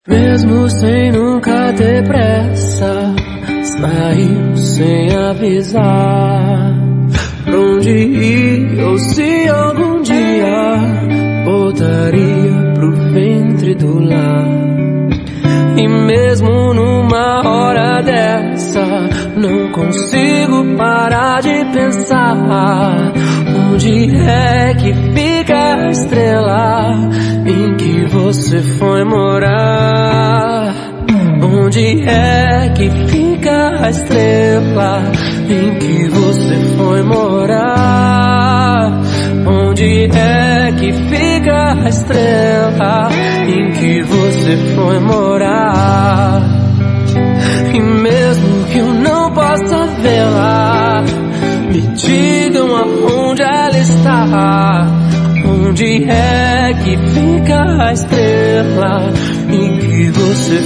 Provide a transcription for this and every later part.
Mesmo sem nunca ter pressa, saiu sem avisar pra onde ir ou se algum dia voltaria pro ventre do lar. E mesmo numa hora dessa, não consigo parar de pensar onde é que fica a estrela em que você foi morar. Onde é que fica a estrela em que você foi morar? Onde é que fica a estrela em que você foi morar? E mesmo que eu não possa vê-la, me digam aonde ela está. Onde é que fica a estrela em que você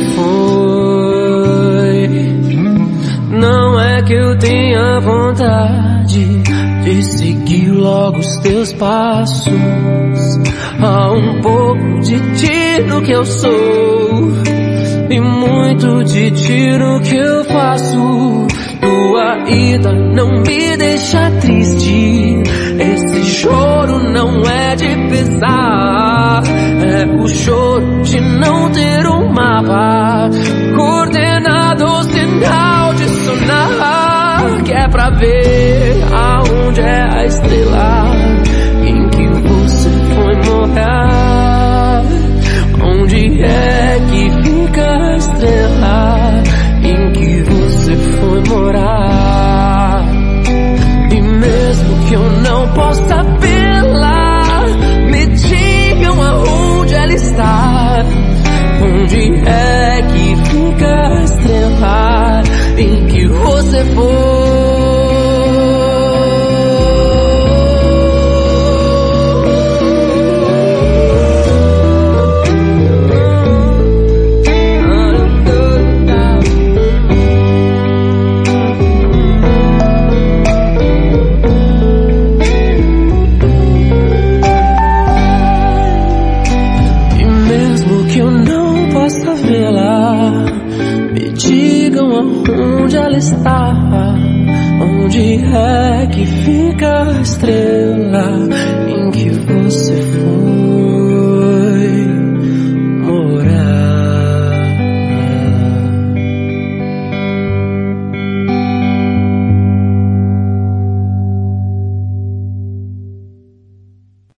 foi? Não é que eu tenha vontade de seguir logo os teus passos. Há um pouco de ti no que eu sou e muito de ti no que eu faço. Tua ida não me deixa triste, esse choro não é de pesar, é o choro de não ter um mapa coordenado ou sinal de sonar, que é pra ver aonde é a estrela em que você foi morar. Onde é que fica a estrela em que você foi morar? E mesmo que eu não possa vê-la, me digam aonde ela está. Onde é que fica a estrela em que você foi? Me digam aonde ela está. Onde é que fica a estrela